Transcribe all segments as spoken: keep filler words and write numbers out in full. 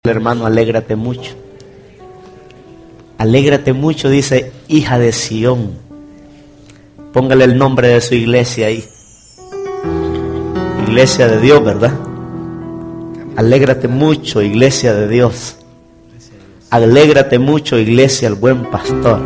Hermano, alégrate mucho. Alégrate mucho, dice, hija de Sión. Póngale el nombre de su iglesia ahí. Iglesia de Dios, ¿verdad? Alégrate mucho, iglesia de Dios. Alégrate mucho, iglesia, el buen pastor.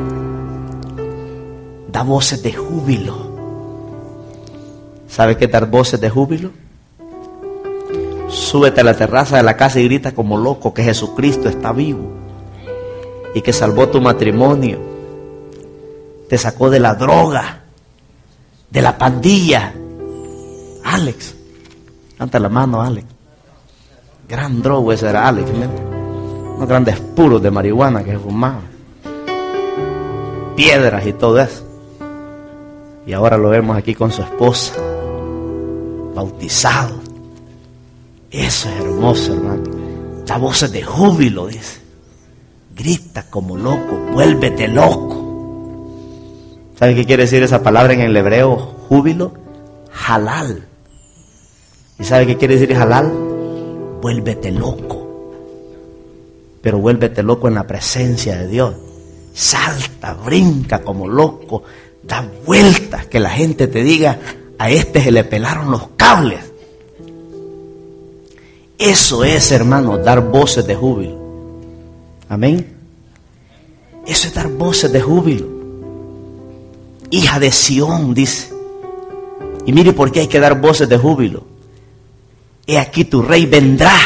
Da voces de júbilo. ¿Sabe qué dar voces de júbilo? Súbete a la terraza de la casa y grita como loco que Jesucristo está vivo y que salvó tu matrimonio, te sacó de la droga, de la pandilla. Alex, levanta la mano, Alex. Gran drogo ese era Alex, ¿no? Unos grandes puros de marihuana que fumaban, piedras y todo eso. Y ahora lo vemos aquí con su esposa, bautizado. Eso es hermoso, hermano. Da voces de júbilo, dice. Grita como loco, vuélvete loco. ¿Sabe qué quiere decir esa palabra en el hebreo? Júbilo, halal. ¿Y sabe qué quiere decir halal? Vuélvete loco. Pero vuélvete loco en la presencia de Dios. Salta, brinca como loco, da vueltas, que la gente te diga, a este se le pelaron los cables. Eso es, hermano, dar voces de júbilo. Amén. Eso es dar voces de júbilo. Hija de Sión, dice. Y mire por qué hay que dar voces de júbilo. He aquí tu rey vendrá.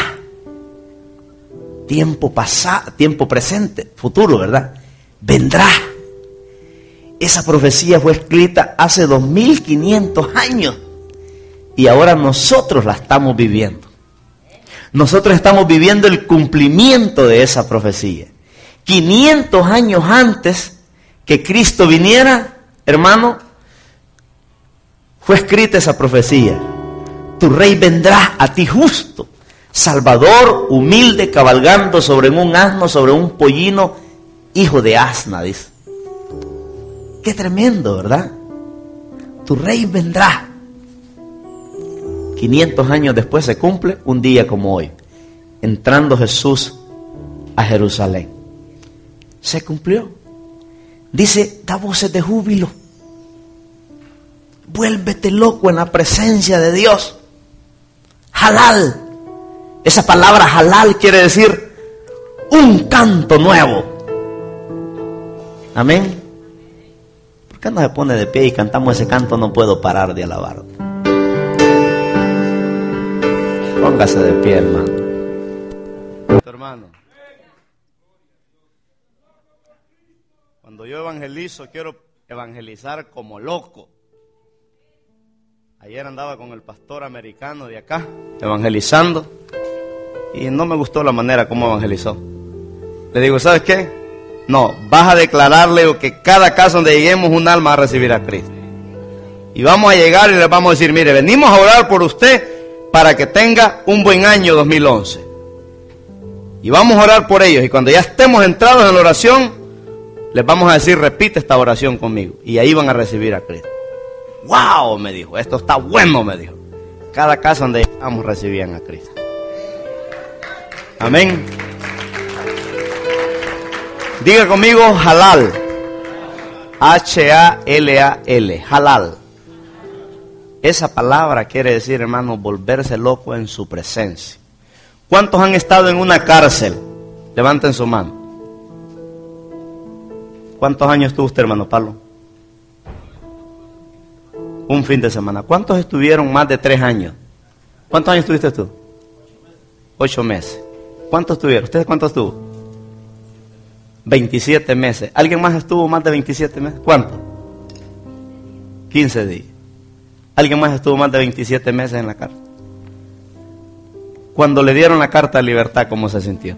Tiempo pasado, tiempo presente, futuro, ¿verdad? Vendrá. Esa profecía fue escrita hace dos mil quinientos años. Y ahora nosotros la estamos viviendo. Nosotros estamos viviendo el cumplimiento de esa profecía. quinientos años antes que Cristo viniera, hermano, fue escrita esa profecía. Tu rey vendrá a ti justo, salvador, humilde, cabalgando sobre un asno, sobre un pollino, hijo de asna, dice. Qué tremendo, ¿verdad? Tu rey vendrá. quinientos años después se cumple un día como hoy, entrando Jesús a Jerusalén. Se cumplió. Dice, da voces de júbilo. Vuélvete loco en la presencia de Dios. Halal. Esa palabra halal quiere decir un canto nuevo. Amén. ¿Por qué no se pone de pie y cantamos ese canto? No puedo parar de alabar. Póngase de pie, hermano. Hermano, cuando yo evangelizo, quiero evangelizar como loco. Ayer andaba con el pastor americano de acá, evangelizando, y no me gustó la manera como evangelizó. Le digo, ¿sabes qué? No, vas a declararle que cada casa donde lleguemos un alma va a recibir a Cristo. Y vamos a llegar y le vamos a decir, mire, venimos a orar por usted para que tenga un buen año dos mil once. Y vamos a orar por ellos. Y cuando ya estemos entrados en la oración, les vamos a decir, repite esta oración conmigo. Y ahí van a recibir a Cristo. ¡Wow! Me dijo, esto está bueno, me dijo. Cada casa donde llegamos recibían a Cristo. Amén. Diga conmigo, halal. H A L A L. Halal. Esa palabra quiere decir, hermano, volverse loco en su presencia. ¿Cuántos han estado en una cárcel? Levanten su mano. ¿Cuántos años estuvo usted, hermano Pablo? Un fin de semana. ¿Cuántos estuvieron más de tres años? ¿Cuántos años estuviste tú? Ocho meses. ¿Cuántos estuvieron? ¿Ustedes cuántos estuvo? veintisiete meses. ¿Alguien más estuvo más de veintisiete meses? ¿Cuántos? quince días. ¿Alguien más estuvo más de veintisiete meses en la cárcel? Cuando le dieron la carta de libertad, ¿cómo se sintió?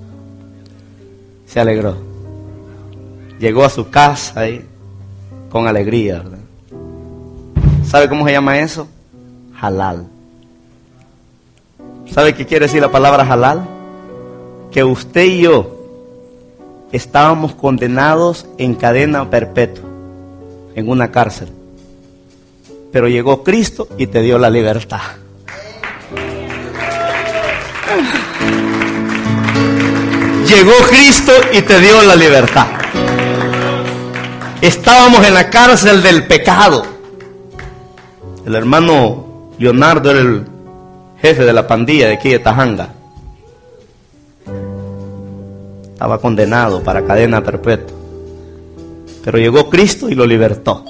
Se alegró. Llegó a su casa ahí con alegría, ¿verdad? ¿Sabe cómo se llama eso? Halal. ¿Sabe qué quiere decir la palabra halal? Que usted y yo estábamos condenados en cadena perpetua, en una cárcel. Pero llegó Cristo y te dio la libertad. llegó Cristo y te dio la libertad. Estábamos en la cárcel del pecado. El hermano Leonardo era el jefe de la pandilla de aquí de Tajanga. Estaba condenado para cadena perpetua. Pero llegó Cristo y lo libertó.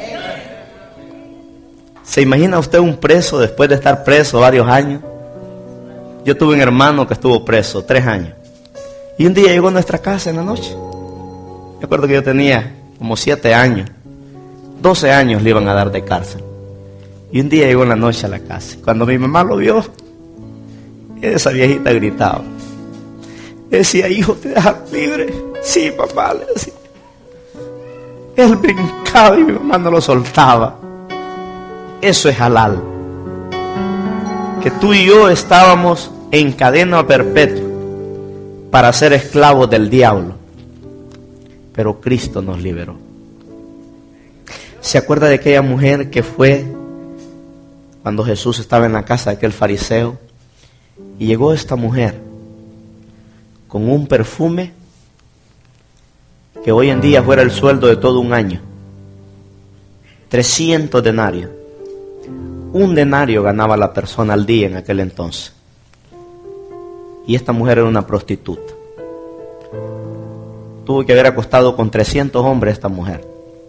¿Se imagina usted un preso después de estar preso varios años? Yo tuve un hermano que estuvo preso tres años. Y un día llegó a nuestra casa en la noche. Me acuerdo que yo tenía como siete años. doce años le iban a dar de cárcel. Y un día llegó en la noche a la casa. Cuando mi mamá lo vio, esa viejita gritaba. Decía, hijo, ¿te dejas libre? Sí, papá, le decía. Él brincaba y mi mamá no lo soltaba. Eso es halal. Que tú y yo estábamos en cadena perpetua para ser esclavos del diablo. Pero Cristo nos liberó. ¿Se acuerda de aquella mujer que fue cuando Jesús estaba en la casa de aquel fariseo? Y llegó esta mujer con un perfume que hoy en día fuera el sueldo de todo un año. trescientos denarios. Un denario ganaba la persona al día en aquel entonces. Y esta mujer era una prostituta. Tuvo que haber acostado con trescientos hombres esta mujer.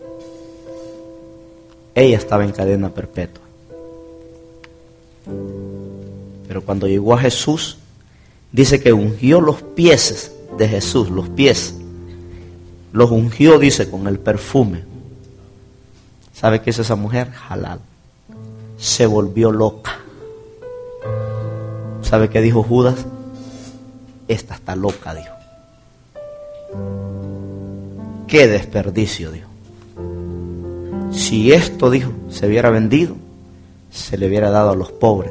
Ella estaba en cadena perpetua. Pero cuando llegó a Jesús, dice que ungió los pies de Jesús, los pies. Los ungió, dice, con el perfume. ¿Sabe qué es esa mujer? Halal. Se volvió loca. ¿Sabe qué dijo Judas? Esta está loca, dijo. Qué desperdicio, dijo. Si esto, dijo, se hubiera vendido, se le hubiera dado a los pobres.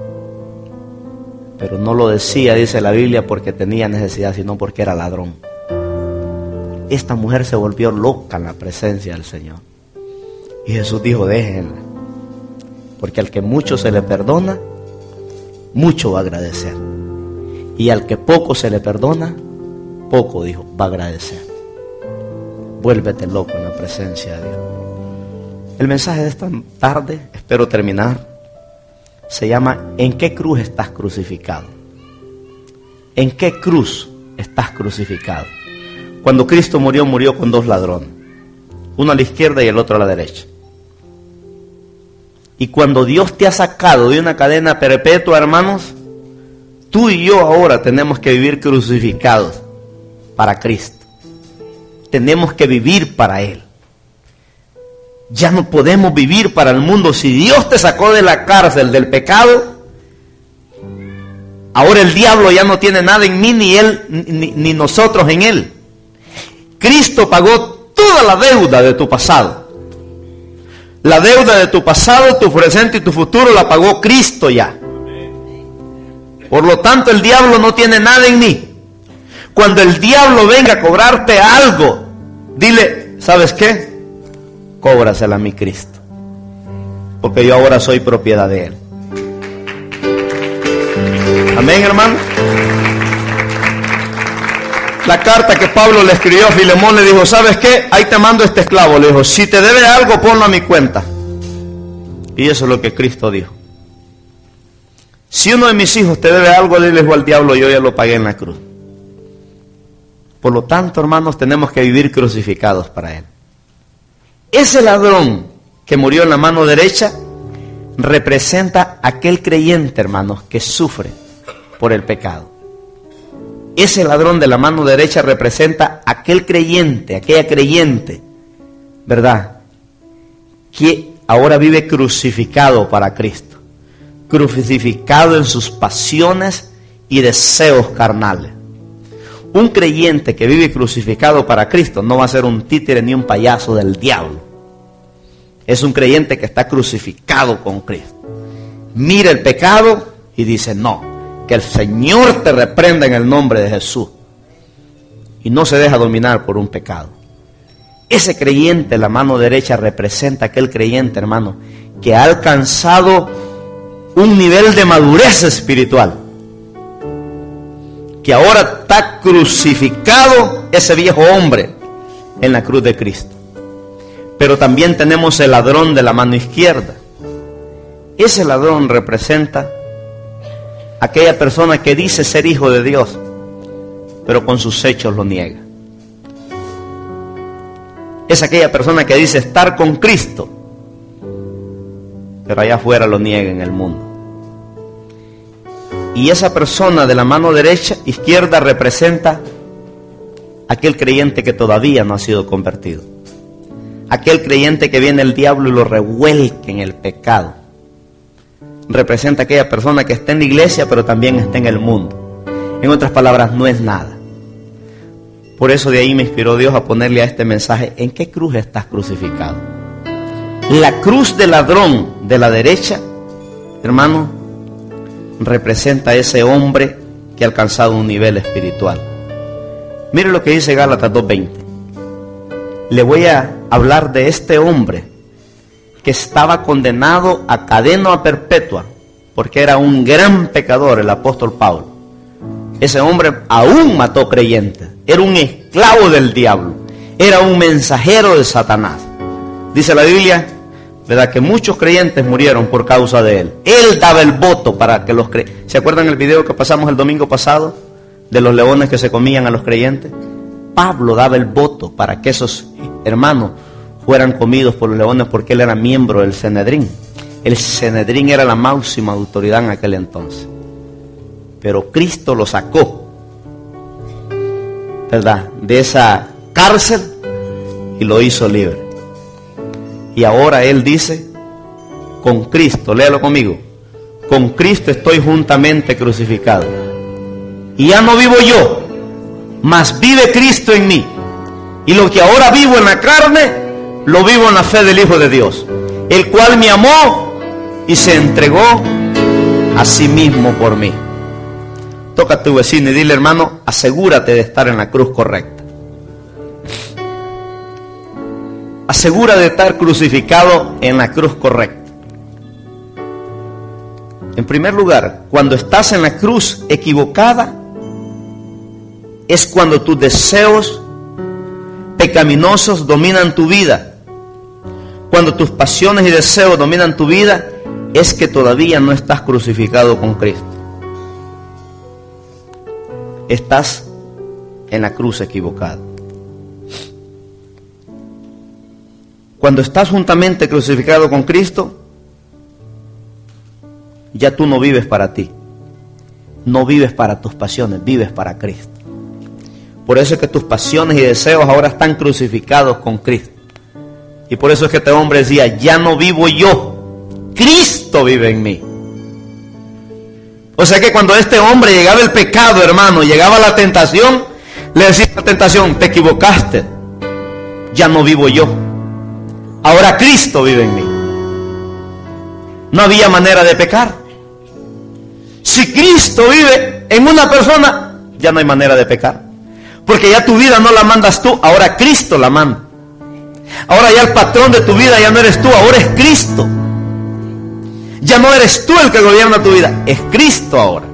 Pero no lo decía, dice la Biblia, porque tenía necesidad, sino porque era ladrón. Esta mujer se volvió loca en la presencia del Señor. Y Jesús dijo, déjenla. Porque al que mucho se le perdona, mucho va a agradecer. Y al que poco se le perdona, poco, dijo, va a agradecer. Vuélvete loco en la presencia de Dios. El mensaje de esta tarde, espero terminar, se llama ¿en qué cruz estás crucificado? ¿En qué cruz estás crucificado? Cuando Cristo murió, murió con dos ladrones. Uno a la izquierda y el otro a la derecha. Y cuando Dios te ha sacado de una cadena perpetua, hermanos, tú y yo ahora tenemos que vivir crucificados para Cristo. Tenemos que vivir para Él. Ya no podemos vivir para el mundo. Si Dios te sacó de la cárcel del pecado, ahora el diablo ya no tiene nada en mí, ni él, ni, ni nosotros en él. Cristo pagó toda la deuda de tu pasado. La deuda de tu pasado, tu presente y tu futuro la pagó Cristo ya. Por lo tanto, el diablo no tiene nada en mí. Cuando el diablo venga a cobrarte algo, dile, ¿sabes qué? Cóbrasela a mi Cristo, porque yo ahora soy propiedad de Él. Amén, hermano. La carta que Pablo le escribió a Filemón le dijo, ¿sabes qué? Ahí te mando este esclavo. Le dijo, si te debe algo, ponlo a mi cuenta. Y eso es lo que Cristo dijo. Si uno de mis hijos te debe algo, le dijo al diablo, yo ya lo pagué en la cruz. Por lo tanto, hermanos, tenemos que vivir crucificados para Él. Ese ladrón que murió en la mano derecha representa a aquel creyente, hermanos, que sufre por el pecado. Ese ladrón de la mano derecha representa a aquel creyente, aquella creyente, ¿verdad?, que ahora vive crucificado para Cristo, crucificado en sus pasiones y deseos carnales. Un creyente que vive crucificado para Cristo no va a ser un títere ni un payaso del diablo. Es un creyente que está crucificado con Cristo. Mira el pecado y dice, no, que el Señor te reprenda en el nombre de Jesús. Y no se deja dominar por un pecado. Ese creyente, la mano derecha, representa a aquel creyente, hermano, que ha alcanzado un nivel de madurez espiritual. que ahora está crucificado ese viejo hombre en la cruz de Cristo. Pero también tenemos el ladrón de la mano izquierda. Ese ladrón representa a aquella persona que dice ser hijo de Dios, pero con sus hechos lo niega. Es aquella persona que dice estar con Cristo, pero allá afuera lo niega en el mundo. Y esa persona de la mano derecha, izquierda, representa aquel creyente que todavía no ha sido convertido. Aquel creyente que viene el diablo y lo revuelca en el pecado. Representa aquella persona que está en la iglesia, pero también está en el mundo. En otras palabras, no es nada. Por eso de ahí me inspiró Dios a ponerle a este mensaje: ¿en qué cruz estás crucificado? La cruz del ladrón de la derecha, hermano, representa a ese hombre que ha alcanzado un nivel espiritual. Mire lo que dice Gálatas dos veinte. Le voy a hablar de este hombre que estaba condenado a cadena perpetua porque era un gran pecador, el apóstol Pablo. Ese hombre aún mató creyentes, era un esclavo del diablo, era un mensajero de Satanás. Dice la Biblia, ¿verdad?, que muchos creyentes murieron por causa de él. Él daba el voto para que los creyentes... ¿Se acuerdan el video que pasamos el domingo pasado de los leones que se comían a los creyentes? Pablo daba el voto para que esos hermanos fueran comidos por los leones, porque él era miembro del Sanedrín. El Sanedrín era la máxima autoridad en aquel entonces. Pero Cristo lo sacó, ¿verdad?, de esa cárcel y lo hizo libre. Y ahora él dice, con Cristo, léalo conmigo, con Cristo estoy juntamente crucificado. Y ya no vivo yo, mas vive Cristo en mí. Y lo que ahora vivo en la carne, lo vivo en la fe del Hijo de Dios, el cual me amó y se entregó a sí mismo por mí. Toca a tu vecino y dile: hermano, asegúrate de estar en la cruz correcta. Asegura de estar crucificado en la cruz correcta. En primer lugar, cuando estás en la cruz equivocada, es cuando tus deseos pecaminosos dominan tu vida. Cuando tus pasiones y deseos dominan tu vida, es que todavía no estás crucificado con Cristo. Estás en la cruz equivocada. Cuando estás juntamente crucificado con Cristo, ya tú no vives para ti, no vives para tus pasiones, vives para Cristo. Por eso es que tus pasiones y deseos ahora están crucificados con Cristo. Y por eso es que este hombre decía: ya no vivo yo, Cristo vive en mí. O sea que cuando este hombre llegaba el pecado, hermano, llegaba la tentación, le decía a la tentación: te equivocaste, ya no vivo yo, ahora Cristo vive en mí. No había manera de pecar. Si Cristo vive en una persona, ya no hay manera de pecar, porque ya tu vida no la mandas tú, ahora Cristo la manda. Ahora ya el patrón de tu vida ya no eres tú, ahora es Cristo. Ya no eres tú el que gobierna tu vida, es Cristo ahora.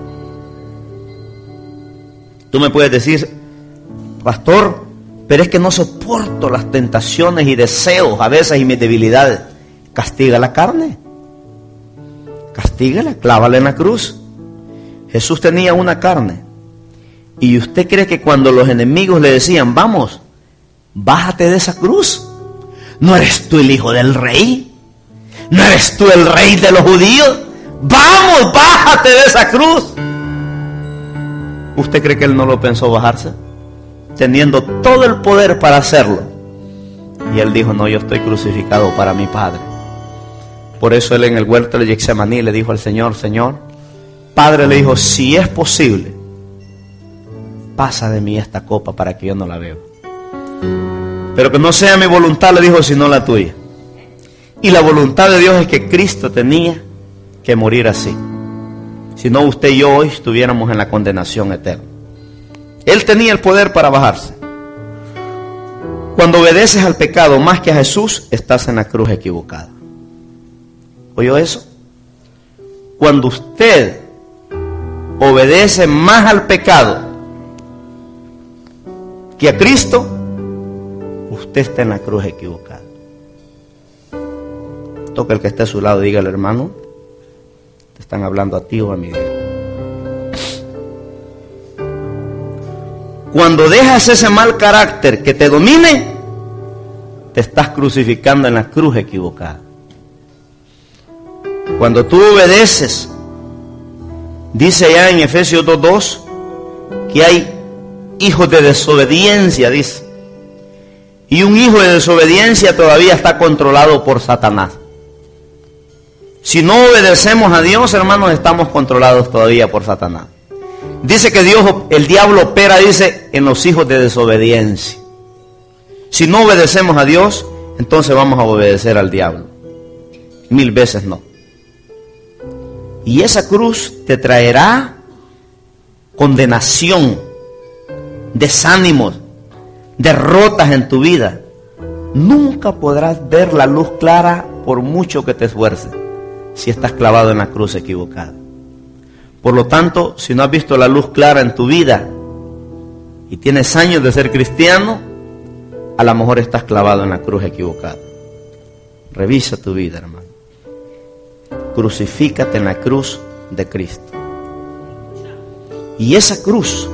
Tú me puedes decir: pastor, pero es que no soporto las tentaciones y deseos a veces y mis debilidades. Castiga la carne, castígala, clávala en la cruz. Jesús tenía una carne. ¿Y usted cree que cuando los enemigos le decían: vamos, bájate de esa cruz, no eres tú el hijo del rey? ¿No eres tú el rey de los judíos? Vamos, bájate de esa cruz. ¿Usted cree que él no lo pensó bajarse? Teniendo todo el poder para hacerlo. Y él dijo: no, yo estoy crucificado para mi Padre. Por eso él en el huerto de Getsemaní le dijo al Señor: Señor, Padre, le dijo, si es posible, pasa de mí esta copa para que yo no la beba. Pero que no sea mi voluntad, le dijo, sino la tuya. Y la voluntad de Dios es que Cristo tenía que morir así. Si no, usted y yo hoy estuviéramos en la condenación eterna. Él tenía el poder para bajarse. Cuando obedeces al pecado más que a Jesús, estás en la cruz equivocada. ¿Oyó eso? Cuando usted obedece más al pecado que a Cristo, usted está en la cruz equivocada. Toca el que esté a su lado, dígale: hermano, te están hablando a ti o a mí. Cuando dejas ese mal carácter que te domine, te estás crucificando en la cruz equivocada. Cuando tú obedeces, dice ya en Efesios dos dos que hay hijos de desobediencia, dice. Y un hijo de desobediencia todavía está controlado por Satanás. Si no obedecemos a Dios, hermanos, estamos controlados todavía por Satanás. Dice que Dios, el diablo opera, dice, en los hijos de desobediencia. Si no obedecemos a Dios, entonces vamos a obedecer al diablo. Mil veces no. Y esa cruz te traerá condenación, desánimos, derrotas en tu vida. Nunca podrás ver la luz clara por mucho que te esfuerces, si estás clavado en la cruz equivocada. Por lo tanto, si no has visto la luz clara en tu vida y tienes años de ser cristiano, a lo mejor estás clavado en la cruz equivocada. Revisa tu vida, hermano. Crucifícate en la cruz de Cristo. Y esa cruz,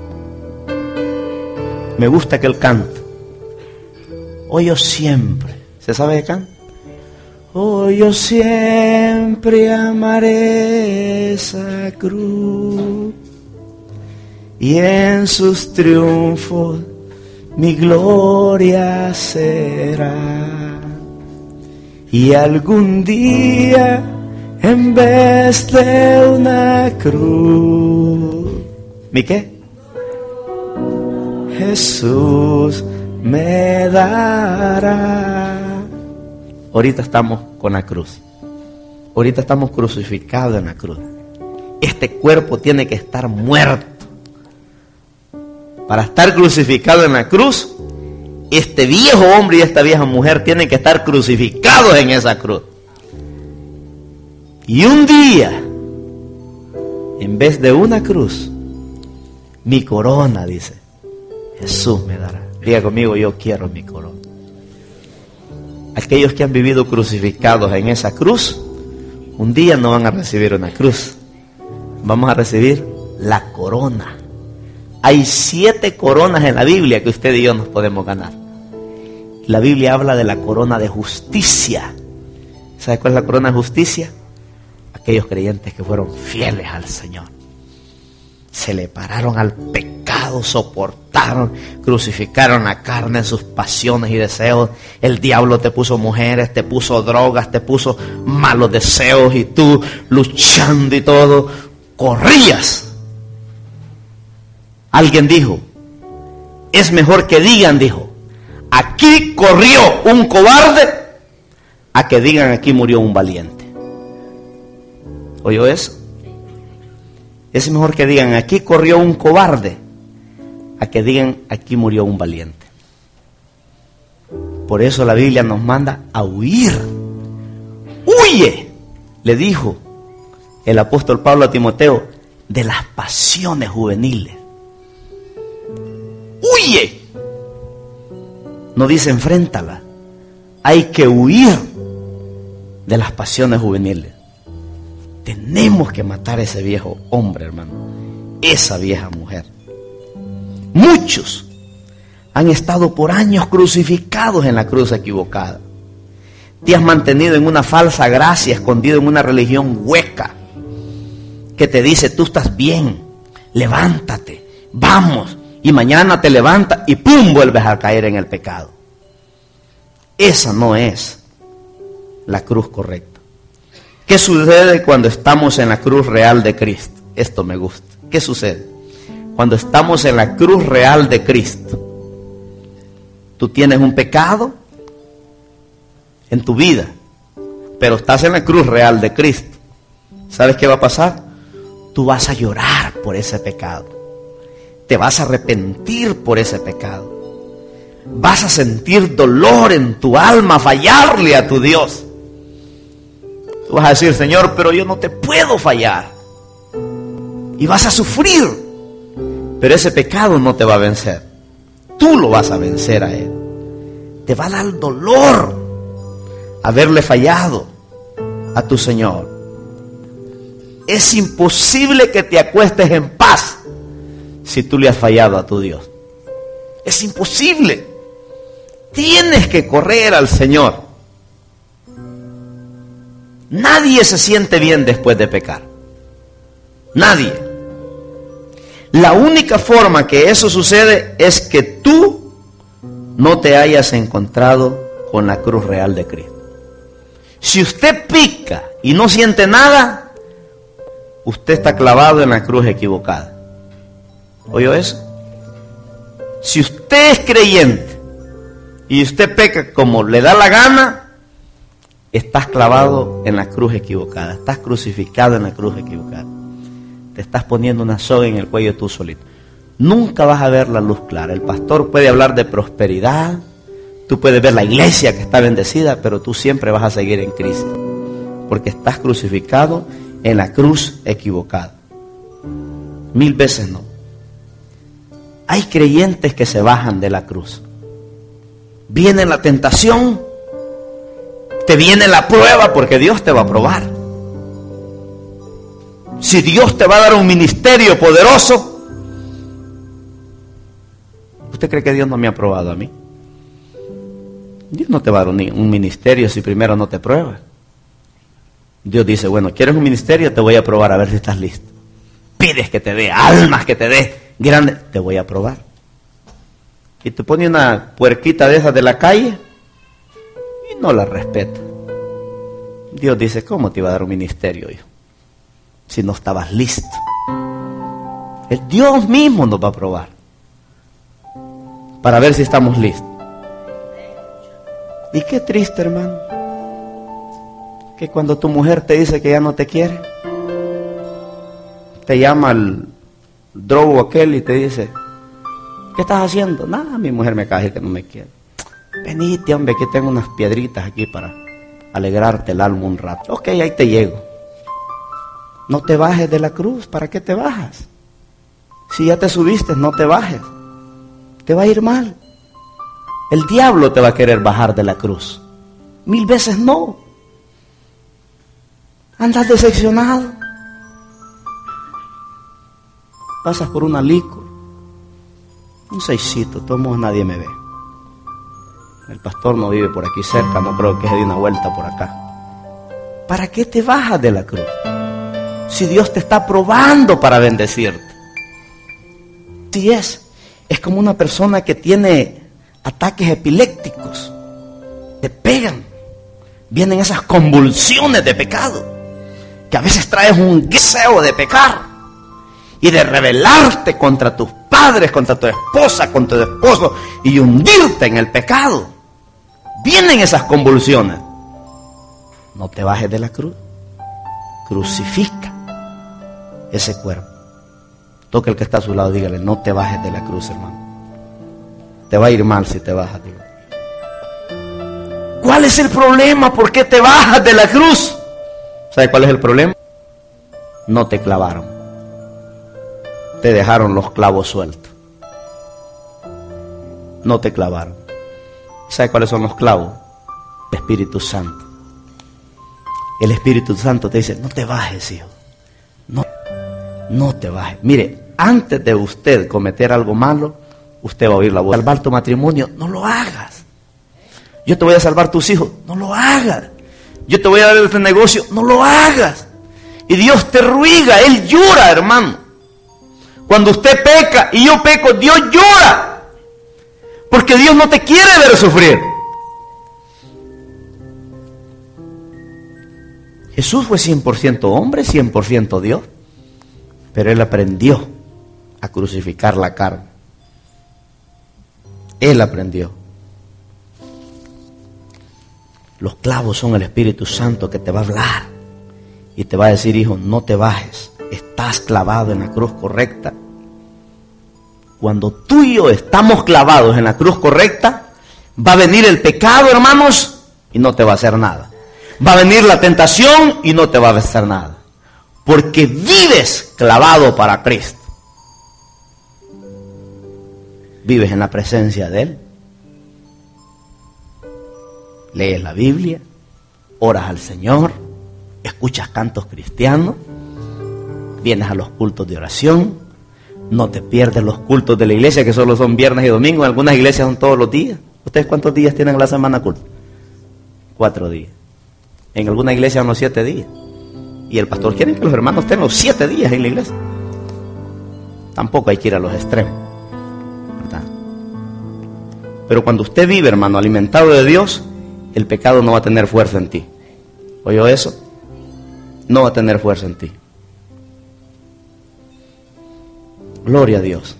me gusta que él canta. Oh, yo siempre, ¿se sabe de canto? Oh, yo siempre amaré esa cruz, y en sus triunfos mi gloria será. Y algún día, en vez de una cruz, ¿mi qué? Jesús me dará. Ahorita estamos con la cruz. Ahorita estamos crucificados en la cruz. Este cuerpo tiene que estar muerto. Para estar crucificado en la cruz, este viejo hombre y esta vieja mujer tienen que estar crucificados en esa cruz. Y un día, en vez de una cruz, mi corona, dice, Jesús me dará. Diga conmigo: yo quiero mi corona. Aquellos que han vivido crucificados en esa cruz, un día no van a recibir una cruz, vamos a recibir la corona. Hay siete coronas en la Biblia que usted y yo nos podemos ganar. La Biblia habla de la corona de justicia. ¿Sabe cuál es la corona de justicia? Aquellos creyentes que fueron fieles al Señor, se le pararon al pecado, soportaron, crucificaron la carne en sus pasiones y deseos. El diablo te puso mujeres, te puso drogas, te puso malos deseos, y tú luchando y todo, corrías. Alguien dijo, es mejor que digan, dijo, aquí corrió un cobarde, a que digan aquí murió un valiente. ¿Oyó eso? Es mejor que digan aquí corrió un cobarde, a que digan aquí murió un valiente. Por eso la Biblia nos manda a huir. Huye, le dijo el apóstol Pablo a Timoteo, de las pasiones juveniles. Huye. No dice enfréntala. Hay que huir de las pasiones juveniles. Tenemos que matar a ese viejo hombre, hermano, esa vieja mujer. Muchos han estado por años crucificados en la cruz equivocada. Te has mantenido en una falsa gracia, escondido en una religión hueca, que te dice, tú estás bien, levántate, vamos, y mañana te levantas y pum, vuelves a caer en el pecado. Esa no es la cruz correcta. ¿Qué sucede cuando estamos en la cruz real de Cristo? Esto me gusta. ¿Qué sucede? Cuando estamos en la cruz real de Cristo, tú tienes un pecado en tu vida, pero estás en la cruz real de Cristo. ¿Sabes qué va a pasar? Tú vas a llorar por ese pecado. Te vas a arrepentir por ese pecado. Vas a sentir dolor en tu alma, fallarle a tu Dios. Tú vas a decir, Señor, pero yo no te puedo fallar. Y vas a sufrir. Pero ese pecado no te va a vencer. tú lo vas a vencer a él. Te va a dar dolor haberle fallado a tu Señor. Es imposible que te acuestes en paz si tú le has fallado a tu Dios. Es imposible. Tienes que correr al Señor. Nadie se siente bien después de pecar. Nadie. La única forma que eso sucede es que tú no te hayas encontrado con la cruz real de Cristo. Si usted pica y no siente nada, usted está clavado en la cruz equivocada. ¿Oyó eso? Si usted es creyente y usted peca como le da la gana, estás clavado en la cruz equivocada. Estás crucificado en la cruz equivocada. Te estás poniendo una soga en el cuello tú solito. Nunca vas a ver la luz clara. El pastor puede hablar de prosperidad, tú puedes ver la iglesia que está bendecida, pero tú siempre vas a seguir en crisis, porque estás crucificado en la cruz equivocada. Mil veces no. Hay creyentes que se bajan de la cruz. Viene la tentación, te viene la prueba, porque Dios te va a probar. Si Dios te va a dar un ministerio poderoso, ¿usted cree que Dios no me ha probado a mí? Dios no te va a dar un, un ministerio si primero no te prueba. Dios dice, bueno, ¿quieres un ministerio? Te voy a probar a ver si estás listo. Pides que te dé almas, que te dé grande, te voy a probar. Y te pone una puerquita de esas de la calle y no la respeta. Dios dice, ¿cómo te iba a dar un ministerio, hijo? Si no estabas listo. El Dios mismo nos va a probar para ver si estamos listos. Y qué triste, hermano, que cuando tu mujer te dice que ya no te quiere, te llama el drogo aquel y te dice, ¿qué estás haciendo? Nada, mi mujer me acaba de decir que no me quiere. Venite, hombre, que tengo unas piedritas aquí para alegrarte el alma un rato. Ok, ahí te llego. No te bajes de la cruz. ¿Para qué te bajas? Si ya te subiste, no te bajes. Te va a ir mal. El diablo te va a querer bajar de la cruz. Mil veces no. Andas decepcionado. Pasas por una licor, un seisito, tomo, nadie me ve. El pastor no vive por aquí cerca, no creo que se dé una vuelta por acá. ¿Para qué te bajas de la cruz? Si Dios te está probando para bendecirte. Si es, es como una persona que tiene ataques epilépticos, te pegan, vienen esas convulsiones de pecado, que a veces traes un deseo de pecar y de rebelarte contra tus padres, contra tu esposa, contra tu esposo, y hundirte en el pecado. Vienen esas convulsiones. No te bajes de la cruz. Crucifica ese cuerpo. Toca el que está a su lado, dígale, no te bajes de la cruz, hermano. Te va a ir mal si te bajas. Digo. ¿Cuál es el problema? ¿Por qué te bajas de la cruz? ¿Sabe cuál es el problema? No te clavaron. Te dejaron los clavos sueltos. No te clavaron. ¿Sabe cuáles son los clavos? El Espíritu Santo. El Espíritu Santo te dice, no te bajes, hijo. No, no te bajes. Mire, antes de usted cometer algo malo, usted va a oír la voz. Salvar tu matrimonio, no lo hagas. Yo te voy a salvar tus hijos, no lo hagas. Yo te voy a dar este negocio, no lo hagas. Y Dios te ruega, Él llora, hermano. Cuando usted peca y yo peco, Dios llora. Porque Dios no te quiere ver sufrir. Jesús fue cien por ciento hombre, cien por ciento Dios. Pero Él aprendió a crucificar la carne. Él aprendió. Los clavos son el Espíritu Santo que te va a hablar y te va a decir, hijo, no te bajes. Estás clavado en la cruz correcta. Cuando tú y yo estamos clavados en la cruz correcta, va a venir el pecado, hermanos, y no te va a hacer nada. Va a venir la tentación y no te va a hacer nada. Porque vives clavado para Cristo. ¿Vives en la presencia de Él? ¿Lees la Biblia? ¿Oras al Señor? ¿Escuchas cantos cristianos? ¿Vienes a los cultos de oración? ¿No te pierdes los cultos de la iglesia que solo son viernes y domingo? En algunas iglesias son todos los días. ¿Ustedes cuántos días tienen a la semana culto? Cuatro días. En alguna iglesia son los siete días. Y el pastor quiere que los hermanos tengan los siete días en la iglesia. Tampoco hay que ir a los extremos, ¿verdad? Pero cuando usted vive, hermano, alimentado de Dios, el pecado no va a tener fuerza en ti. ¿Oyó eso? No va a tener fuerza en ti. Gloria a Dios.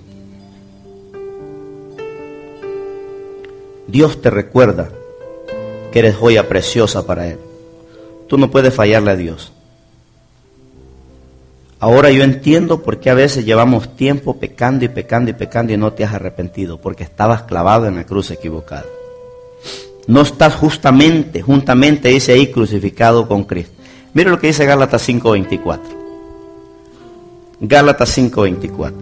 Dios te recuerda que eres joya preciosa para Él. Tú no puedes fallarle a Dios. Ahora yo entiendo por qué a veces llevamos tiempo pecando y pecando y pecando y no te has arrepentido, porque estabas clavado en la cruz equivocada. No estás justamente, juntamente dice ahí, crucificado con Cristo. Mire lo que dice Gálatas cinco veinticuatro. Gálatas cinco veinticuatro.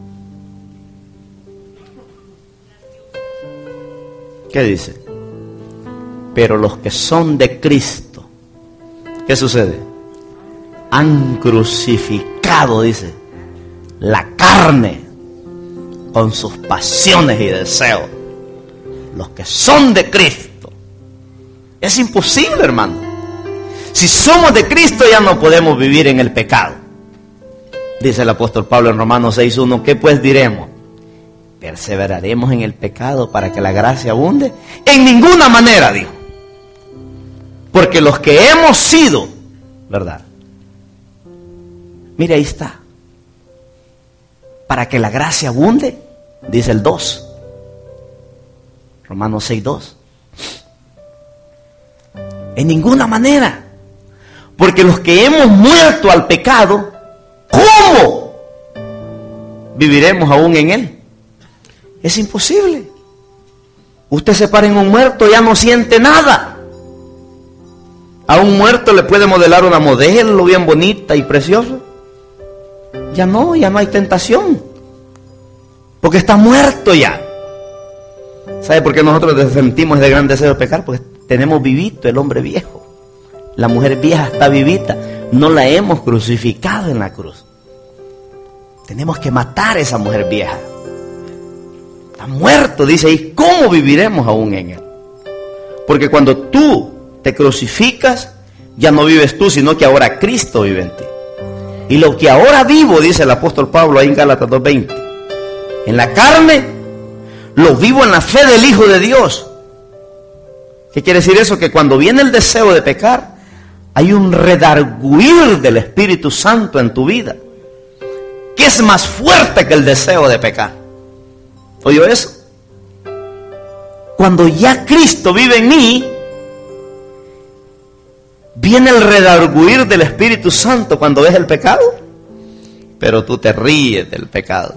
¿Qué dice? Pero los que son de Cristo, ¿qué sucede? Han crucificado, dice, la carne con sus pasiones y deseos. Los que son de Cristo. Es imposible, hermano. Si somos de Cristo ya no podemos vivir en el pecado. Dice el apóstol Pablo en Romanos seis uno, ¿qué pues diremos? ¿Perseveraremos en el pecado para que la gracia abunde? En ninguna manera, dijo. Porque los que hemos sido, ¿verdad? Mire, ahí está. Para que la gracia abunde, dice el dos. Romanos seis dos. En ninguna manera. Porque los que hemos muerto al pecado, ¿cómo viviremos aún en él? Es imposible. Usted se para en un muerto, ya no siente nada. A un muerto le puede modelar una modelo bien bonita y preciosa. Ya no, ya no hay tentación. Porque está muerto ya. ¿Sabe por qué nosotros sentimos de gran deseo de pecar? Porque tenemos vivito el hombre viejo. La mujer vieja está vivita. No la hemos crucificado en la cruz. Tenemos que matar a esa mujer vieja. Está muerto, dice ahí. ¿Cómo viviremos aún en él? Porque cuando tú te crucificas, ya no vives tú, sino que ahora Cristo vive en ti. Y lo que ahora vivo, dice el apóstol Pablo ahí en Gálatas dos veinte, en la carne, lo vivo en la fe del Hijo de Dios. ¿Qué quiere decir eso? Que cuando viene el deseo de pecar, hay un redarguir del Espíritu Santo en tu vida, que es más fuerte que el deseo de pecar. ¿Oyó eso? Cuando ya Cristo vive en mí, viene el redarguir del Espíritu Santo cuando ves el pecado, pero tú te ríes del pecado.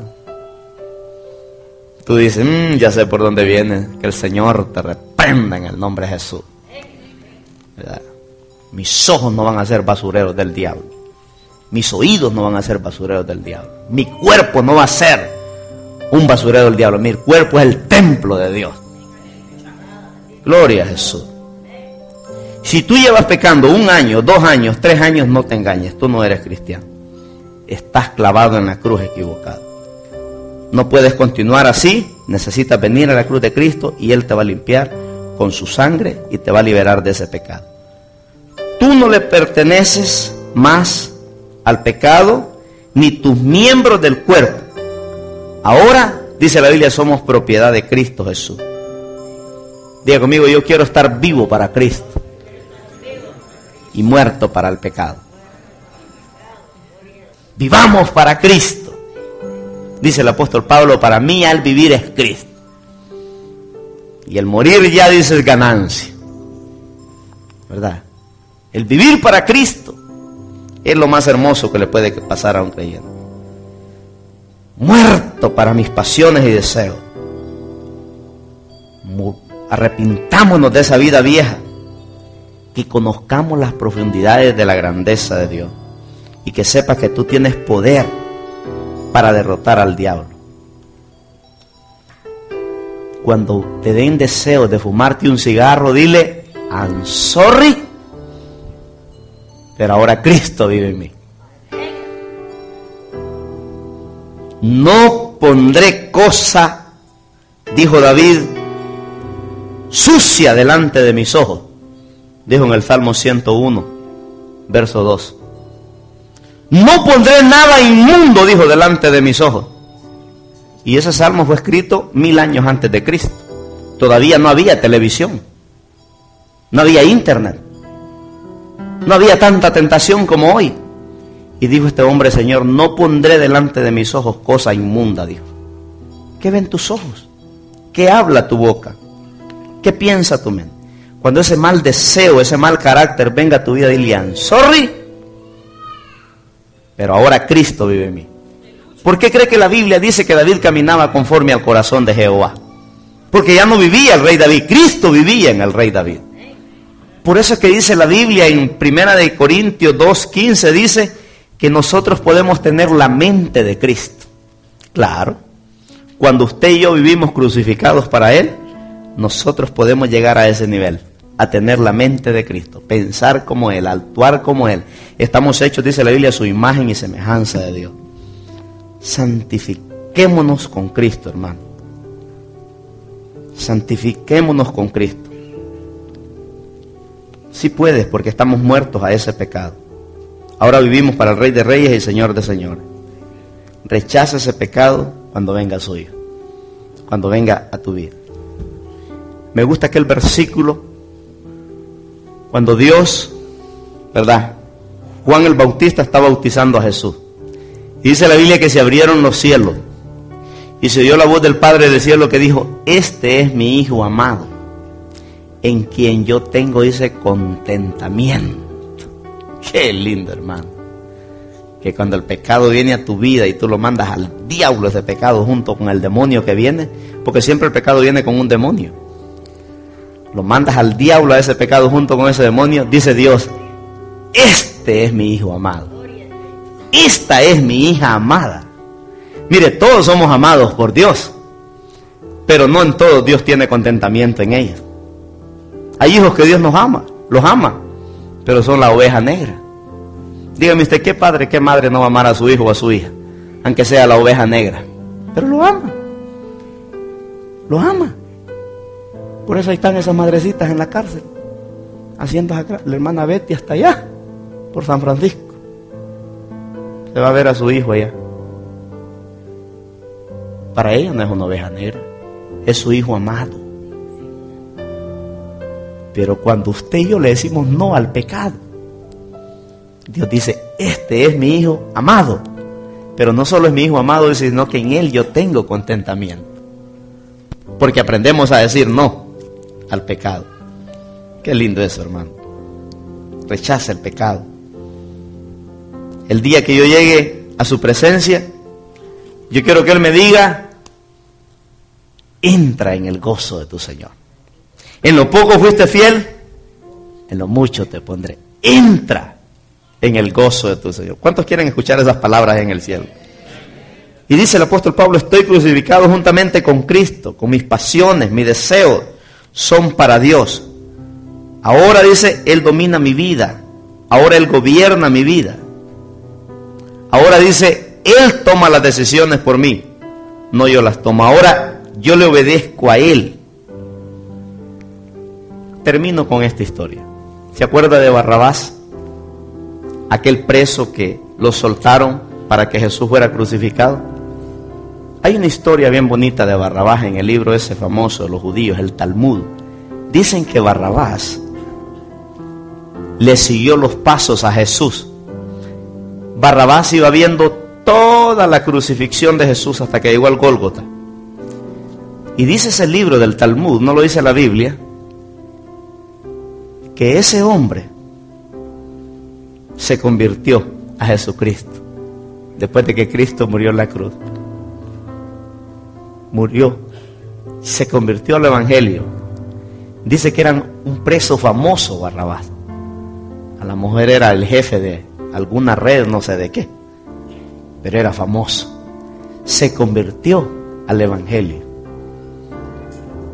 Tú dices, mmm, ya sé por dónde viene, que el Señor te reprenda en el nombre de Jesús. ¿Verdad? Mis ojos no van a ser basureros del diablo. Mis oídos no van a ser basureros del diablo. Mi cuerpo no va a ser un basurero del diablo. Mi cuerpo es el templo de Dios. Gloria a Jesús. Si tú llevas pecando un año, dos años, tres años, no te engañes, tú no eres cristiano. Estás clavado en la cruz equivocado. No puedes continuar así, necesitas venir a la cruz de Cristo y Él te va a limpiar con su sangre y te va a liberar de ese pecado. Tú no le perteneces más al pecado, ni tus miembros del cuerpo. Ahora, dice la Biblia, somos propiedad de Cristo Jesús. Diga conmigo, yo quiero estar vivo para Cristo y muerto para el pecado. Vivamos para Cristo. Dice el apóstol Pablo, para mí al vivir es Cristo. Y el morir ya, dice, es ganancia. ¿Verdad? El vivir para Cristo es lo más hermoso que le puede pasar a un creyente. Muerto para mis pasiones y deseos. Arrepintámonos de esa vida vieja. Que conozcamos las profundidades de la grandeza de Dios. Y que sepas que tú tienes poder para derrotar al diablo. cuando te den deseo de fumarte un cigarro, dile, I'm sorry, pero ahora Cristo vive en mí. No pondré cosa, dijo David, sucia delante de mis ojos, dijo en el Salmo ciento uno, verso dos. No pondré nada inmundo, dijo, delante de mis ojos. Y ese salmo fue escrito mil años antes de Cristo. Todavía no había televisión, no había internet, no había tanta tentación como hoy. Y dijo este hombre, Señor, no pondré delante de mis ojos cosa inmunda, dijo. ¿Qué ven tus ojos? ¿Qué habla tu boca? ¿Qué piensa tu mente? Cuando ese mal deseo, ese mal carácter venga a tu vida, dile, I'm sorry, pero ahora Cristo vive en mí. ¿Por qué cree que la Biblia dice que David caminaba conforme al corazón de Jehová? Porque ya no vivía el rey David, Cristo vivía en el rey David. Por eso es que dice la Biblia en primera de Corintios dos quince, dice que nosotros podemos tener la mente de Cristo. Claro, cuando usted y yo vivimos crucificados para Él, nosotros podemos llegar a ese nivel, a tener la mente de Cristo, pensar como Él, actuar como Él. Estamos hechos, dice la Biblia, a su imagen y semejanza de Dios. Santifiquémonos con Cristo, hermano. Santifiquémonos con Cristo. Si puedes, porque estamos muertos a ese pecado. Ahora vivimos para el Rey de Reyes y Señor de Señores. Rechaza ese pecado cuando venga su Hijo, cuando venga a tu vida. Me gusta aquel versículo cuando Dios, ¿verdad? Juan el Bautista está bautizando a Jesús. Y dice la Biblia que se abrieron los cielos y se oyó la voz del Padre del cielo que dijo, este es mi Hijo amado, en quien yo tengo ese contentamiento. Qué lindo, hermano. Que cuando el pecado viene a tu vida y tú lo mandas al diablo, ese pecado junto con el demonio que viene, porque siempre el pecado viene con un demonio. Lo mandas al diablo a ese pecado junto con ese demonio, dice Dios, este es mi Hijo amado. Esta es mi hija amada. Mire, todos somos amados por Dios, pero no en todos Dios tiene contentamiento en ellos. Hay hijos que Dios nos ama, los ama, pero son la oveja negra. Dígame usted, ¿qué padre, qué madre no va a amar a su hijo o a su hija? Aunque sea la oveja negra. Pero lo ama. Lo ama. Por eso ahí están esas madrecitas en la cárcel, haciendo acá. La hermana Betty hasta allá, por San Francisco. Se va a ver a su hijo allá. Para ella no es una oveja negra, es su hijo amado. Pero cuando usted y yo le decimos no al pecado, Dios dice, este es mi Hijo amado. Pero no solo es mi Hijo amado, sino que en Él yo tengo contentamiento. Porque aprendemos a decir no al pecado. Qué lindo eso, hermano. Rechaza el pecado. El día que yo llegue a su presencia, yo quiero que Él me diga, entra en el gozo de tu Señor. En lo poco fuiste fiel, en lo mucho te pondré. Entra en el gozo de tu Señor. ¿Cuántos quieren escuchar esas palabras en el cielo? Y dice el apóstol Pablo, estoy crucificado juntamente con Cristo, con mis pasiones, mis deseos son para Dios. Ahora dice, Él domina mi vida, ahora Él gobierna mi vida. Ahora dice, Él toma las decisiones por mí, no yo las tomo. Ahora yo le obedezco a Él. Termino con esta historia. ¿Se acuerda de Barrabás? Aquel preso que lo soltaron para que Jesús fuera crucificado. Hay una historia bien bonita de Barrabás en el libro ese famoso de los judíos, el Talmud. Dicen que Barrabás le siguió los pasos a Jesús. Barrabás iba viendo toda la crucifixión de Jesús hasta que llegó al Gólgota. Y dice ese libro del Talmud, no lo dice la Biblia, que ese hombre se convirtió a Jesucristo después de que Cristo murió en la cruz. Murió, se convirtió al Evangelio. Dice que era un preso famoso Barrabás. A la mujer era el jefe de alguna red, no sé de qué, pero era famoso. Se convirtió al Evangelio.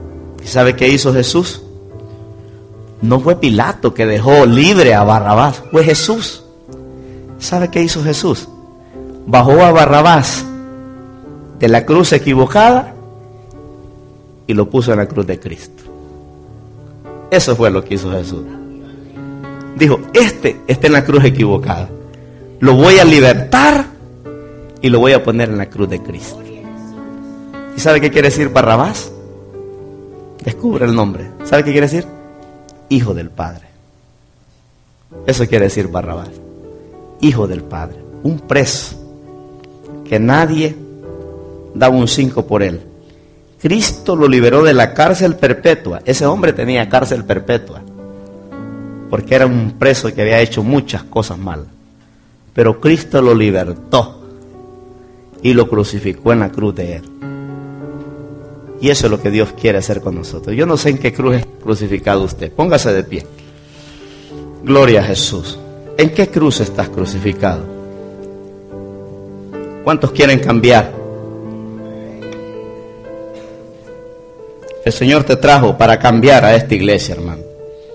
¿Y sabe qué hizo Jesús? No fue Pilato que dejó libre a Barrabás, fue Jesús. ¿Sabe qué hizo Jesús? Bajó a Barrabás de la cruz equivocada y lo puso en la cruz de Cristo. Eso fue lo que hizo Jesús. Dijo, este está en la cruz equivocada, lo voy a libertar y lo voy a poner en la cruz de Cristo. ¿Y sabe qué quiere decir Barrabás? Descubre el nombre. ¿Sabe qué quiere decir? Hijo del Padre. Eso quiere decir Barrabás, hijo del Padre. Un preso que nadie daba un cinco por él. Cristo lo liberó de la cárcel perpetua. Ese hombre tenía cárcel perpetua porque era un preso que había hecho muchas cosas malas. Pero Cristo lo libertó y lo crucificó en la cruz de él. Y eso es lo que Dios quiere hacer con nosotros. Yo no sé en qué cruz es crucificado usted. Póngase de pie. Gloria a Jesús. ¿En qué cruz estás crucificado? ¿Cuántos quieren cambiar? El Señor te trajo para cambiar a esta iglesia, hermano.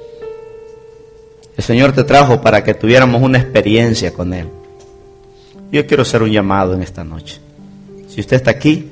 El Señor te trajo para que tuviéramos una experiencia con Él. Yo quiero hacer un llamado en esta noche. Si usted está aquí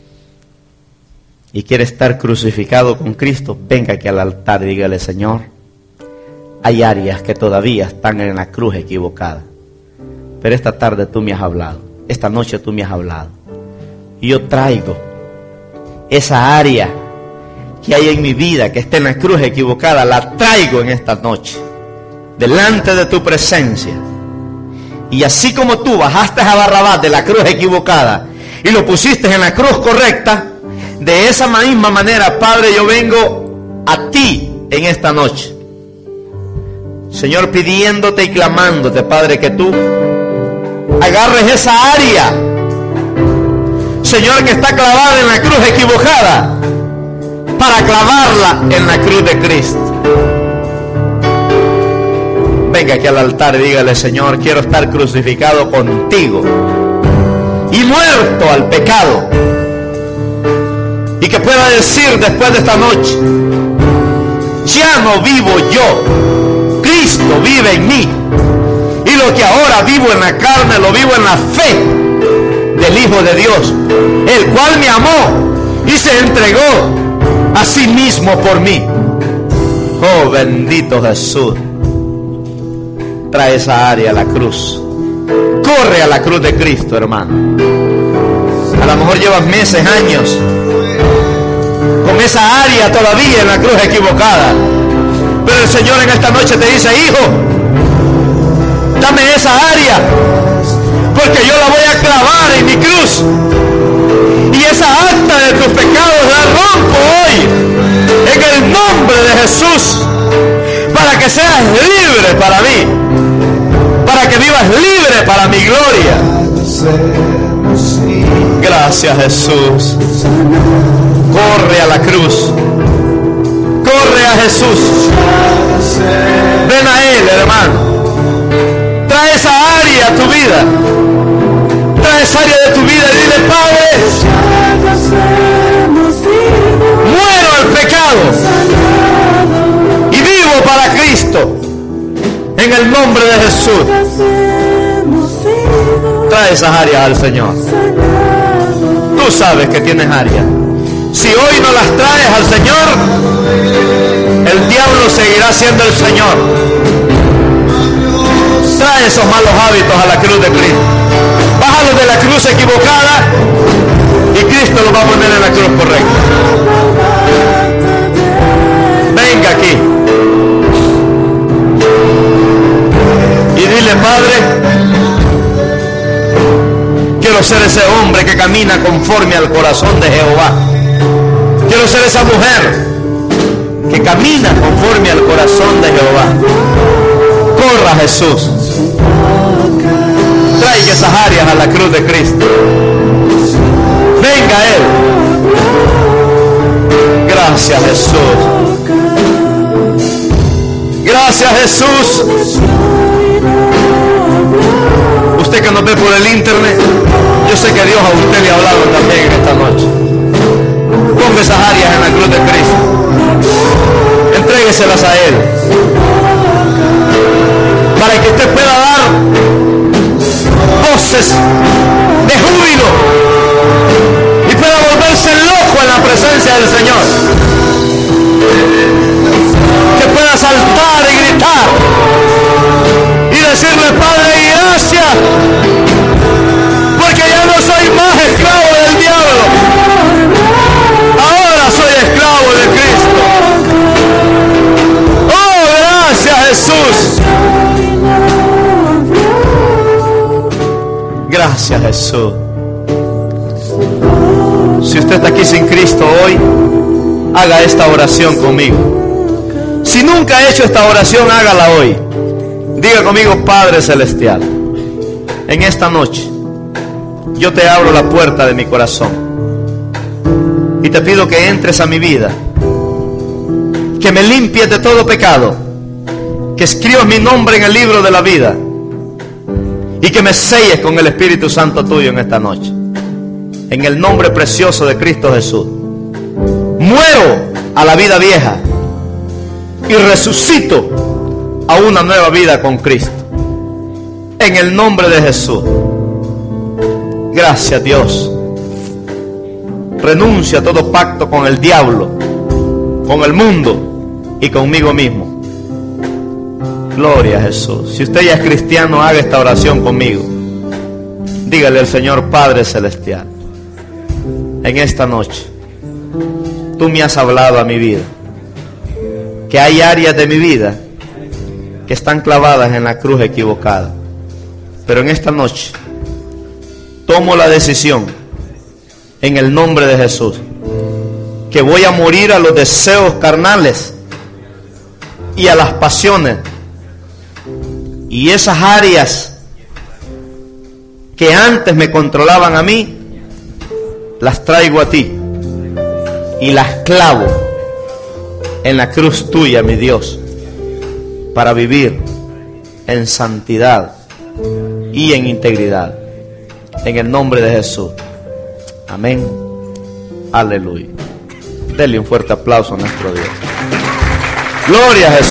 y quiere estar crucificado con Cristo, venga aquí al altar y dígale, Señor, hay áreas que todavía están en la cruz equivocada, pero esta tarde tú me has hablado, esta noche tú me has hablado, y yo traigo esa área que hay en mi vida que está en la cruz equivocada, la traigo en esta noche delante de tu presencia. Y así como tú bajaste a Barrabás de la cruz equivocada y lo pusiste en la cruz correcta, de esa misma manera, Padre, yo vengo a ti en esta noche, Señor, pidiéndote y clamándote, Padre, que tú agarres esa área, Señor, que está clavada en la cruz equivocada, para clavarla en la cruz de Cristo. Venga aquí al altar y dígale, Señor, quiero estar crucificado contigo y muerto al pecado, y que pueda decir después de esta noche, ya no vivo yo, Cristo vive en mí, y lo que ahora vivo en la carne lo vivo en la fe del Hijo de Dios, el cual me amó y se entregó a sí mismo por mí. Oh, bendito Jesús. Trae esa área a la cruz. Corre a la cruz de Cristo, hermano. A lo mejor llevas meses, años con esa área todavía en la cruz equivocada, pero el Señor en esta noche te dice, hijo, dame esa área, porque yo la voy a clavar en mi cruz, y esa acta de tus pecados la rompo hoy en el nombre de Jesús, para que seas libre para mí, para que vivas libre para mi gloria. Gracias, Jesús. Corre a la cruz, corre a Jesús, ven a Él, hermano. Trae esa área a tu vida, trae esa área de tu vida y dile, Padre, muero al pecado y vivo para Cristo, en el nombre de Jesús. Trae esas áreas al Señor. Tú sabes que tienes áreas. Si hoy no las traes al Señor, el diablo seguirá siendo el Señor. Trae esos malos hábitos a la cruz de Cristo. Bájalos de la cruz equivocada y Cristo los va a poner en la cruz correcta. Venga aquí y dile, Padre, quiero ser ese hombre que camina conforme al corazón de Jehová. Quiero ser esa mujer que camina conforme al corazón de Jehová. Corra, Jesús. Traiga esas áreas a la cruz de Cristo. Venga Él. Gracias, Jesús. Gracias, Jesús. Usted que nos ve por el internet, yo sé que Dios a usted le ha hablado también en esta noche. Ponga esas áreas en la cruz de Cristo. déselas a Él, para que usted pueda dar voces de júbilo y pueda volverse loco en la presencia del Señor, que pueda saltar y gritar y decirle: Padre, gracias, porque ya no soy más esclavo del diablo, ahora soy esclavo de Cristo. Oh, gracias, Jesús. Gracias, Jesús. Si usted está aquí sin Cristo hoy, haga esta oración conmigo. Si nunca ha hecho esta oración, hágala hoy. Diga conmigo: Padre Celestial, en esta noche yo te abro la puerta de mi corazón y te pido que entres a mi vida, que me limpies de todo pecado, que escribas mi nombre en el libro de la vida y que me selles con el Espíritu Santo tuyo en esta noche. En el nombre precioso de Cristo Jesús, muero a la vida vieja y resucito a una nueva vida con Cristo. En el nombre de Jesús. Gracias, Dios. Renuncio a todo pacto con el diablo, con el mundo y conmigo mismo. Gloria a Jesús. Si usted ya es cristiano, haga esta oración conmigo. Dígale al Señor: Padre Celestial, en esta noche tú me has hablado a mi vida, que hay áreas de mi vida que están clavadas en la cruz equivocada, pero en esta noche tomo la decisión, en el nombre de Jesús, que voy a morir a los deseos carnales y a las pasiones, y esas áreas que antes me controlaban a mí, las traigo a ti y las clavo en la cruz tuya, mi Dios, para vivir en santidad y en integridad. En el nombre de Jesús. Amén. Aleluya. Denle un fuerte aplauso a nuestro Dios. Gloria a Jesús.